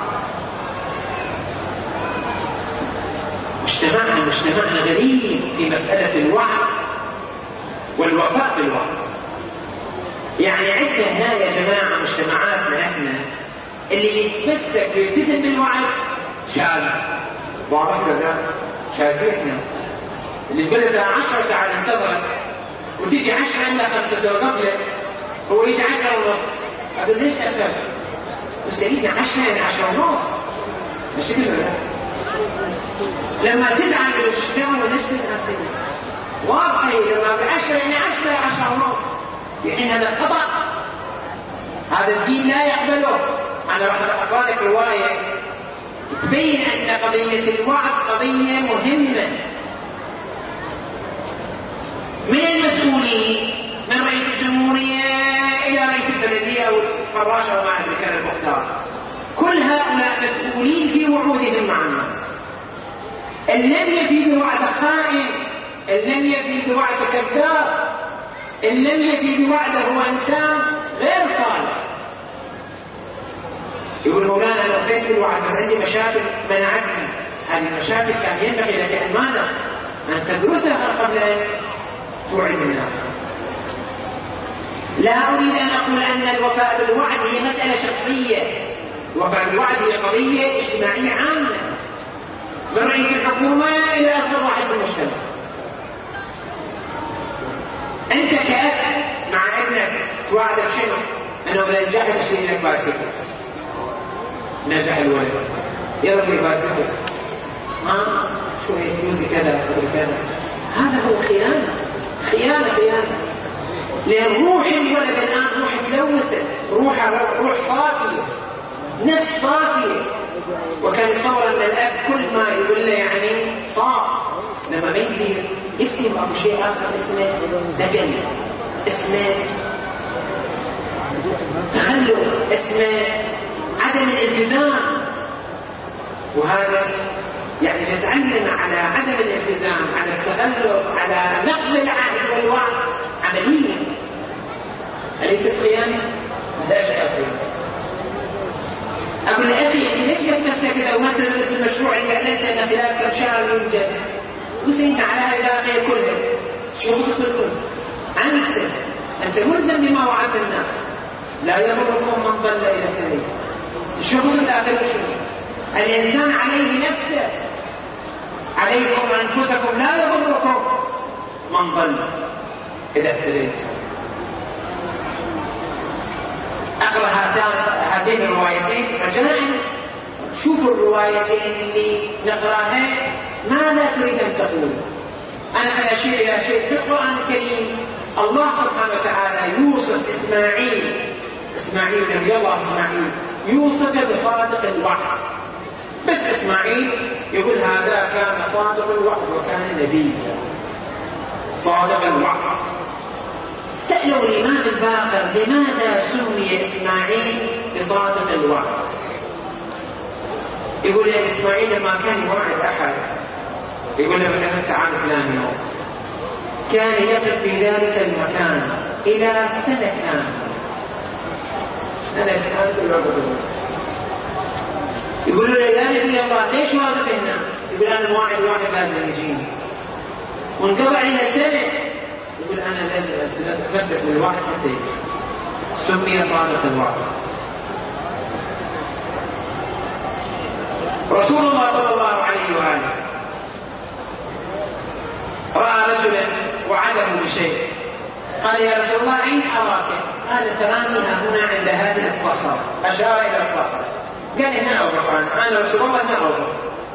مجتمعنا مجتمعنا غريب في مسألة الوعد والوفاء بالوعد. يعني عندنا هنا يا جماعة مجتمعاتنا احنا اللي يتمسك ويلتزم بالوعد شاذ. واضح كذا؟ شاذين. اللي يقول له الساعة عشرة تعال انتظرك وتيجي عشرة إلا خمسة قبلك، هو يجي عشرة ونص. أقول ليش أفهم؟ وسيدنا عشرة يعني عشرة ونص. مش كده؟ لما تزعل من الشتاء وليش تزعل سيدنا؟ واضح لما بعشرة يعني عشرة عشرة ونص. يعني هذا خطأ. هذا الدين لا يقبله. أنا راح أقرأ لك رواية تبين أن قضية الوعد قضية مهمة. من المسؤولين من رئيس الجمهورية إلى رئيس البلدية أو الفراش أو ما أدري كان المختار، كل هؤلاء مسؤولين في وعودهم مع الناس. إن لم يفي بوعد خائن، إن لم يفي بوعد كذاب، إن لم يفي بوعده هو إنسان غير صالح. يقول مولانا أنا وفيت بالوعد بس عندي مشاكل منعتني. هذه المشاكل كان ينبغي لك أن ماذا؟ أن تدرسها قبل أن توعد الناس. لا أريد أن أقول أن الوفاء بالوعد هي مسألة شخصية. الوفاء بالوعد هي قضية اجتماعية عامة من رئيس الحكومة إلى أصغر واحد في المجتمع. أنت كأب مع ابنك توعد بشيء أنه إذا نجحت تشتري لك باسكل. نجح الولد يلا لي باسكل، ها شوية فلوسي كذا كذا. هذا هو خيانة خيانة خيانة. لأن روح الولد الآن روح تلوثت، روح روح صافية، نفس صافية. وكان يتصور أن الأب كل ما يقول له يعني صار، لما ما يصير يفتي بأبو شيء آخر اسمه دجل، اسمه تخلف، اسمه عدم الالتزام. وهذا يعني تتعلم على عدم الالتزام، على التخلف، على نقل العهد والوعد عمليا. أليست خيانة؟ لا شيء خيانة. أقول لأخي ليش تتمسك إذا ما التزمت بالمشروع اللي أعلنته أن خلال كم شهر ينجز؟ وسيدنا على هذه الآخية كلها شو وصف الكل؟ أنت أنت ملزم بما وعدت الناس. لا يضركم من ضل إلى الطريق. شو وصف الآخرة شنو؟ الإنسان عليه نفسه. عليكم أنفسكم لا يضركم من ضل إذا اهتديت. أقرأ هاتين الروايتين رجاء. شوفوا الروايتين اللي نقرأها ماذا تريد أن تقول. أنا أشير إلى شيء في القرآن الكريم. الله سبحانه وتعالى يوصف إسماعيل إسماعيل نبي الله إسماعيل يوصف بصادق الوعد. بس إسماعيل يقول هذا كان صادق الوعد وكان نبيا صادق الوعد. سألوا الإمام الباقر لماذا سمي إسماعيل بصادق الوعد؟ يقول يا إسماعيل لما كان يوعد أحد يقول له مثلا تعال فلان يوم، كان يقف في ذلك المكان إلى سنة كاملة. سنة كاملة يقول له يا نبي الله ليش واقف هنا؟ يقول أنا مواعد واحد لازم يجيني. وانقضى عليها سنة يقول أنا لازم أتمسك بالوعد حتى يجي. سمي صادق الوعد. رسول الله صلى الله عليه وآله رأى رجلا وعده بشيء، قال يا رسول الله أين أراك؟ قال تراني هنا عند هذه الصخرة، أشار إلى الصخرة، قال ما أوقف أنا أنا رسول الله ما أوقف.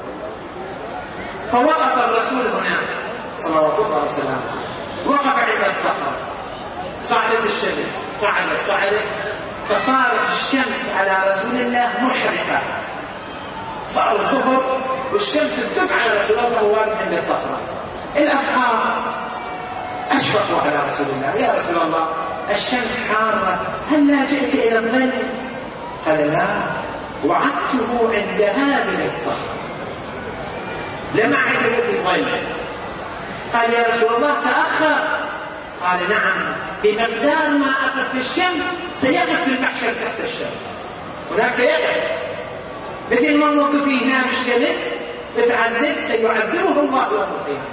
فوقف الرسول هناك صلوات الله وسلامه، وقف عند الصخرة، صعدت الشمس، صعدت صعدت فصارت الشمس على رسول الله محرقة، صار الظهر والشمس تدق على رسول الله واقف عند الصخرة. الأصحاب أشفقوا على رسول الله، يا رسول الله الشمس حارة، هل لا جئت إلى الظل؟ قال لا، وعدته عند هذه الصخرة، لم أعده في الظل. قال يا رسول الله تأخر، قال نعم، بمقدار ما أقف في الشمس سيقف في المحشر تحت الشمس، هناك سيقف مثل ما وقف هنا في الشمس بتعذب سيعذبه الله يوم القيامة.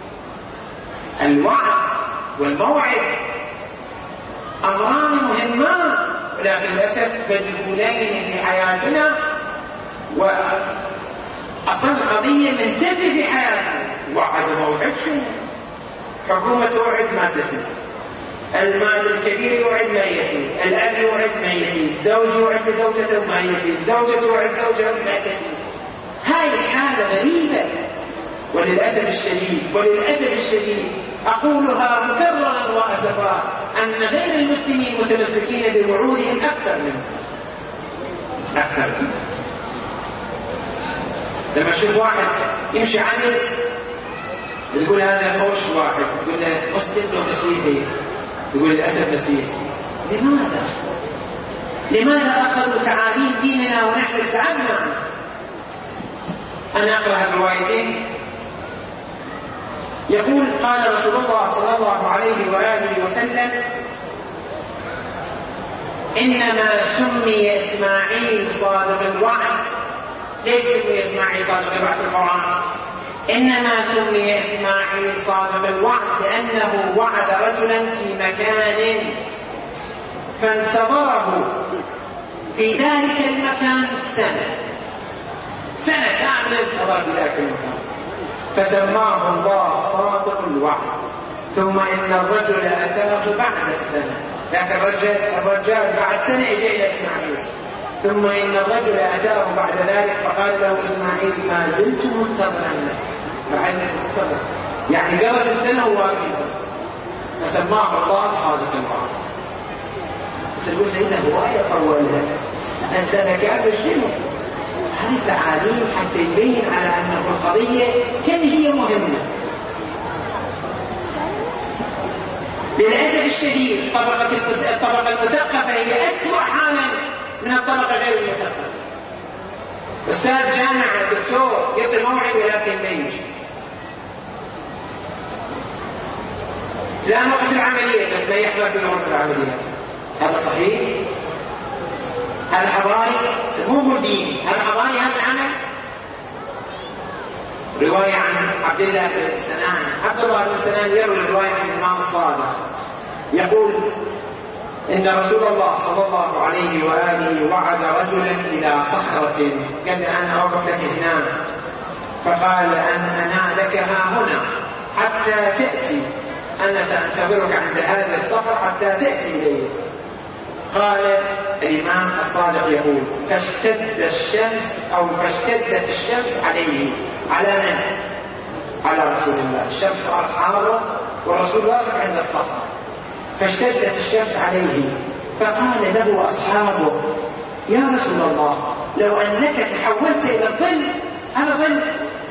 الوعد والموعد أمران مهمان، ولكن للأسف مجهولين في حياتنا، وأصل قضية منتبه في حياتنا. وعد موعد شنو؟ حكومة توعد ما تفي، المال الكبير يوعد ما يفي، الأب يوعد ما يفي، الزوج يوعد زوجته ما يفي، الزوجة توعد زوجها ما تفي. هاي حالة غريبة وللأسف الشديد، وللأسف الشديد أقولها مكررا وأسفا أن غير المسلمين متمسكين بوعودهم أكثر منه أكثر منه. لما تشوف واحد يمشي عنه يقول هذا خوش واحد، يقول له مسلم لو مسيحي، يقول للأسف مسيحي. لماذا؟ لماذا أخذوا تعاليم ديننا ونحن ابتعدنا عنه؟ أنا أقرأ الروايتين. يقول قال رسول الله صلى الله عليه وآله وسلم إنما سمي إسماعيل صادق الوعد. ليش سمي إسماعيل صادق الوعد في القرآن؟ إنما سمي إسماعيل صادق الوعد لأنه وعد رجلا في مكان فانتظره في ذلك المكان سنة سنة كاملة انتظر في ذلك المكان، فسماه الله صادق الوعد. ثم إن الرجل أتاه بعد السنة، لكن الرجل, الرجال بعد سنة يجي إلى إسماعيل. ثم إن الرجل أتاه بعد ذلك فقال له إسماعيل ما زلت منتظرا لك، يعني قبل السنة وواقفا، فسماه الله صادق الوعد. بس يقول سيدنا هواية طولها السنة كاملة شنو؟ هذه تعاليم حتى يبين على أن القضية كم هي مهمة. للأسف الشديد الطبقة الطبقة المثقفة هي أسوأ حالا من الطبقة غير المثقفة. أستاذ جامعة دكتور يعطي موعد ولكن لا يجي، لا وقت العملية بس ما يحضر في وقت العمليات. هذا صحيح؟ هذا حضاري؟ مو ديني، هذا حضاري هذا العمل؟ رواية عن عبد الله بن سنان، عبد الله بن سنان يروي الرواية عن الإمام الصادق يقول إن رسول الله صلى الله عليه وآله وعد رجلا إلى صخرة، قال أنا أوقف لك هنا، فقال أن أنا لك ها هنا حتى تأتي، أنا سأنتظرك عند هذه الصخرة حتى تأتي إليه. قال الإمام الصادق يقول فاشتد الشمس أو فاشتدت الشمس عليه. على من؟ على رسول الله. الشمس صارت حارة والرسول واقف عند الصخرة، فاشتدت الشمس عليه، فقال له أصحابه يا رسول الله لو أنك تحولت إلى الظل أنا ظل.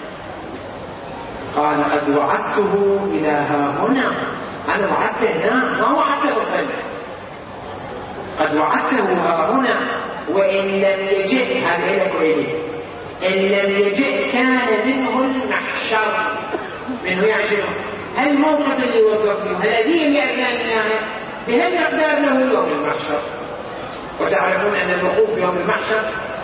قال قد وعدته إلى ها هنا، أنا وعدته هنا ما وعدته الظل، قد وعدته ها هنا وإن لم يجئ هذا لك وإليه، إن لم يجئ كان منه المحشر. منه يعجبه هالموقف اللي وقف فيه هذه اللي أدانيها بهل يقدر له يوم المحشر. وتعرفون أن الوقوف يوم المحشر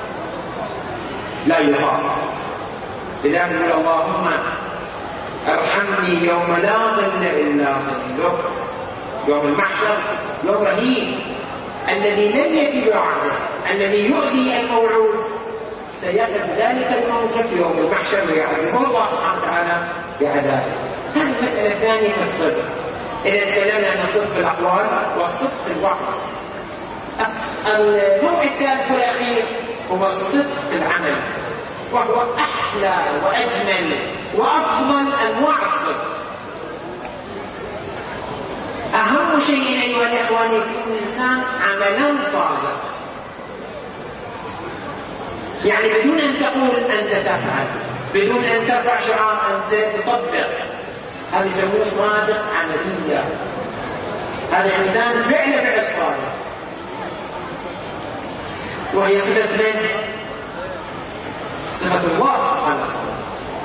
لا يطاق، لذلك يقول اللهم ارحمني يوم لا ظل إلا ظلك. يوم المحشر يوم رهيب، الذي لم يفي وعده، الذي يؤذي الموعود سيقف ذلك الموقف يوم المحشر ويعذبه الله سبحانه وتعالى بعذابه. هذه المسألة الثانية في الصدق. إذا تكلمنا عن الصدق في الأقوال والصدق في الوعد، النوع الثالث والأخير هو الصدق في العمل، وهو أحلى وأجمل وأفضل أنواع الصدق. أهم شيء أيها الإخوان يكون الإنسان عملا صادق، يعني بدون أن تقول أنت تفعل، بدون أن ترفع شعار أنت تطبق، هذا يسمونه صادق عمليا. هذا إنسان فعل فعل صادق، وهي صفة من؟ صفة الله سبحانه وتعالى.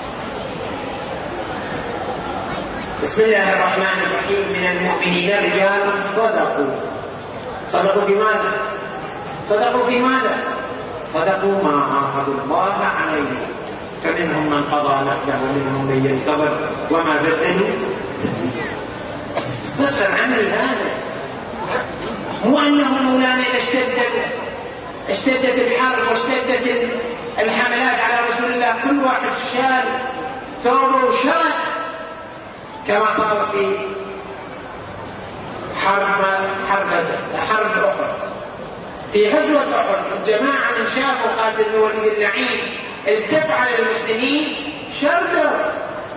بسم الله الرحمن الرحيم. من المؤمنين رجال صدقوا. صدقوا في ماذا؟ صدقوا في ماذا؟ صدقوا ما عاهدوا الله عليه، فمنهم من قضى نحبه ومنهم من ينتظر وما بدلوا. الصدق العملي هذا، مو أنه مولانا إذا اشتدت اشتدت الحرب واشتدت الحملات على رسول الله كل واحد شال ثوبه وشال، كما صار في حرب حرب حرب أحد. في غزوة أحد جماعة من شافوا خالد بن الوليد اللعين التف على المسلمين شردوا.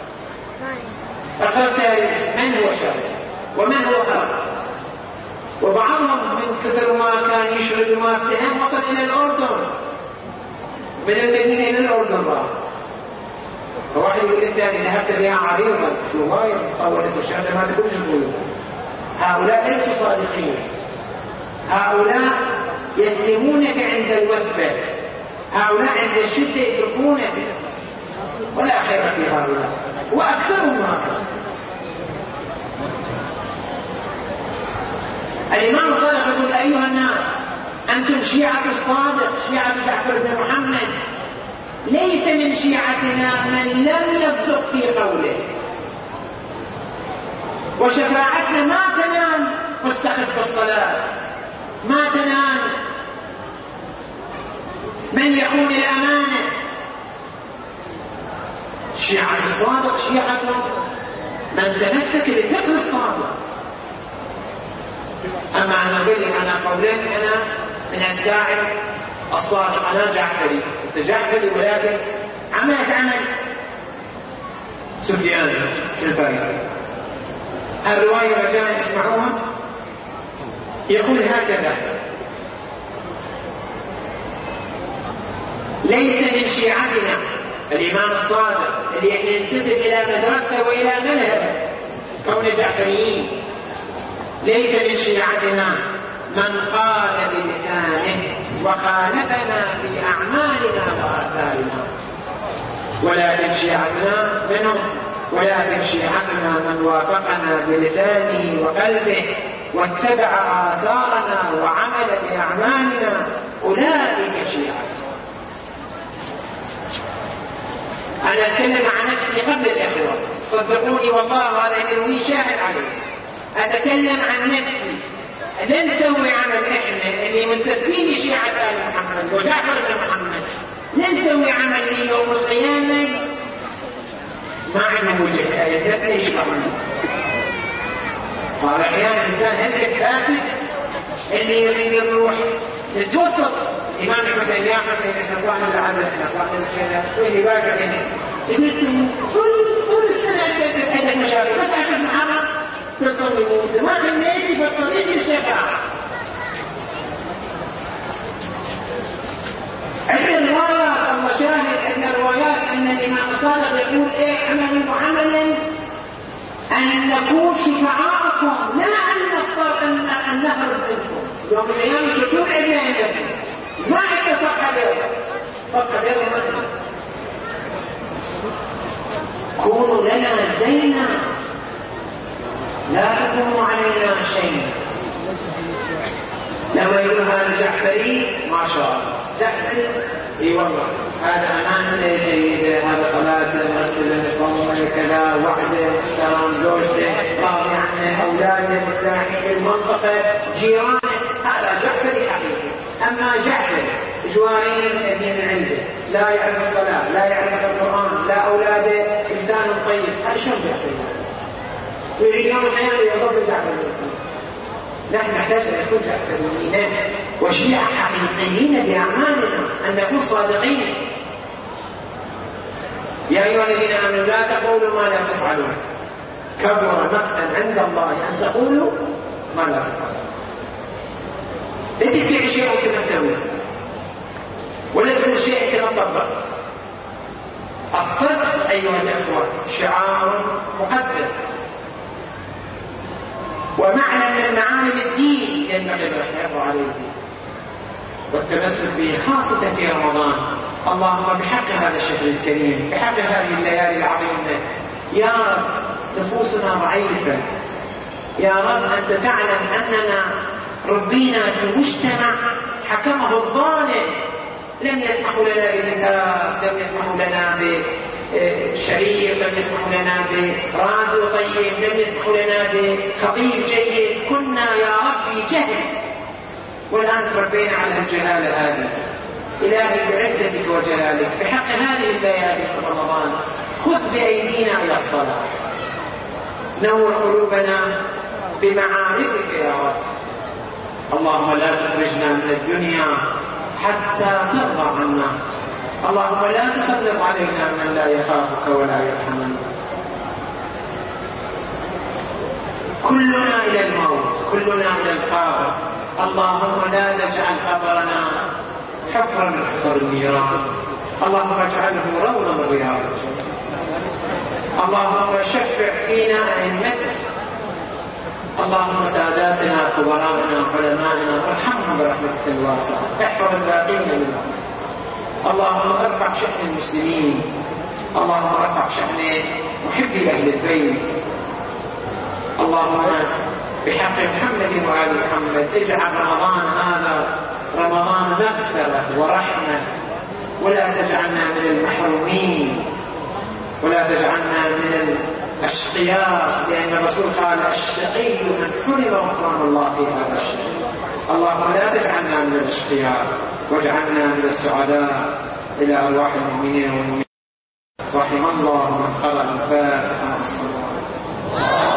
أخذ تاريخ من هو شرد ومن هو هرب، وبعضهم من كثر ما كان يشرد ما افتهم وصل إلى الأردن، من المدينة إلى الأردن بقى. فواحد يقول الثاني ذهبت بها عريضا شو وايد طولت الشهادة ما تكونش تقول. هؤلاء ليسوا صادقين، هؤلاء يسلمونك عند الوثبة، هؤلاء عند الشدة يتركونك، ولا خير في هؤلاء وأكثرهم هكذا. الإمام الصادق يقول أيها الناس أنتم شيعة الصادق، شيعة جعفر بن محمد، ليس من شيعتنا من لم يصدق في قوله، وشفاعتنا ما تنام مستخف بالصلاة، ما تنام من يخون الأمانة. شيعة الصادق شيعة من تمسك بفقه الصادق. أما أنا أقول لك أنا قولين أنا من أتباع الصادق، أنا جعفري، أنت جعفري، ولكن عملت عمل سفيان. شو الفرق؟ الرواية رجاء اسمعوها. يقول هكذا: ليس من شيعتنا الإمام الصادق اللي احنا ننتسب إلى مدرسة وإلى مذهب كون جعفريين، ليس من شيعتنا من قال بلسانه وخالفنا في أعمالنا وآثارنا، ولكن شيعتنا منهم، ولكن شيعتنا من وافقنا بلسانه وقلبه واتبع آثارنا وعمل بأعمالنا، أولئك شيعة. أنا أتكلم عن نفسي قبل الإخوة، صدقوني والله هذا يروي شاهد عليه. أتكلم عن نفسي، لا نسوي عمل إحنا اللي منتسبين لشيعة آل محمد وجعفر بن محمد، لا نسوي عمل يوم القيامة ما عنده وجه آية ليش قبل. قال أحيانا الإنسان هلك فاسد اللي يريد الروح نتوسط. إمام الحسين يا حسين إحنا طلعنا العزل، إحنا طلعنا الشهادة واللي باقي منه يقول كل كل السنة عندك مشاكل، بس عشان محرم تطلبوا ما خليتي في الطريق الشفاعة. عندنا روايات المشاهد، عندنا روايات أن الإمام الصادق يقول إيه عمل عملا أن نكون شفعاءكم، لا أن نختار أن نهرب منكم. يوم القيامة شكون عندنا ما عندنا صفحة بيضاء، صفحة بيضاء ما كونوا لنا زينا لا تكونوا علينا شيء. لما يقول هذا جعفري ما شاء الله جعفري، اي والله هذا امانته جيده، هذا صلاته مرتبه صومه كذا، وحده احترام زوجته، راضي عنه، اولاده مرتاحين في المنطقه، جيرانه، هذا جعفري حقيقي. اما جعفر جوارين من عنده لا يعرف الصلاه، لا يعرف القران، لا اولاده انسان طيب، هذا شلون جعفري؟ ويريد يوم القيامه يضرب جعفر. نحن نحتاج أن نكون جعفريين وشيعة حقيقيين بأعمالنا، أن نكون صادقين. يا أيها الذين آمنوا لا تقولوا ما لا تفعلون كبر مقتا عند الله أن تقولوا ما لا تفعلون. لا تكتب شيء أنت تسوي ولا تقول شيء أنت تطبق. الصدق أيها الأخوة شعار مقدس ومعنى من معالم الدين ينبغي الحفاظ عليه والتمسك به خاصة في رمضان. اللهم بحق هذا الشهر الكريم، بحق هذه الليالي العظيمة، يا رب نفوسنا ضعيفة، يا رب أنت تعلم أننا ربينا في مجتمع حكمه الظالم، لم يسمحوا لنا بكتاب، لم يسمحوا لنا بشريط، لم يسمحوا لنا براديو طيب، لم يسمحوا لنا بخطيب جيد. كنا يا ربي جهل، والآن تربينا على الجهالة هذه. إلهي بعزتك وجلالك بحق هذه الليالي في رمضان خذ بأيدينا إلى الصلاة، نور قلوبنا بمعارفك يا رب. اللهم لا تخرجنا من الدنيا حتى ترضى عنا، اللهم لا تسلط علينا من لا يخافك ولا يرحمنا. كلنا إلى الموت، كلنا إلى القبر، اللهم لا تجعل قبرنا حفرا من حفر النيران، اللهم اجعله روضا من رياض الجنة. اللهم شفع فينا أئمتك، اللهم ساداتنا كبراءنا علماءنا وارحمهم برحمتك الواسعة، احفظ الباقين منهم. اللهم ارفع شأن المسلمين، اللهم ارفع شأن محبي أهل البيت. اللهم بحق محمد وآل محمد اجعل رمضان هذا رمضان مغفرة ورحمة، ولا تجعلنا من المحرومين، ولا تجعلنا من الأشقياء، لأن الرسول قال الشقي من حرم غفران الله في هذا الشهر. اللهم لا تجعلنا من الأشقياء واجعلنا من السعداء. إلى أرواح المؤمنين والمؤمنات رحم الله من قرأ الفاتحة والصلاة.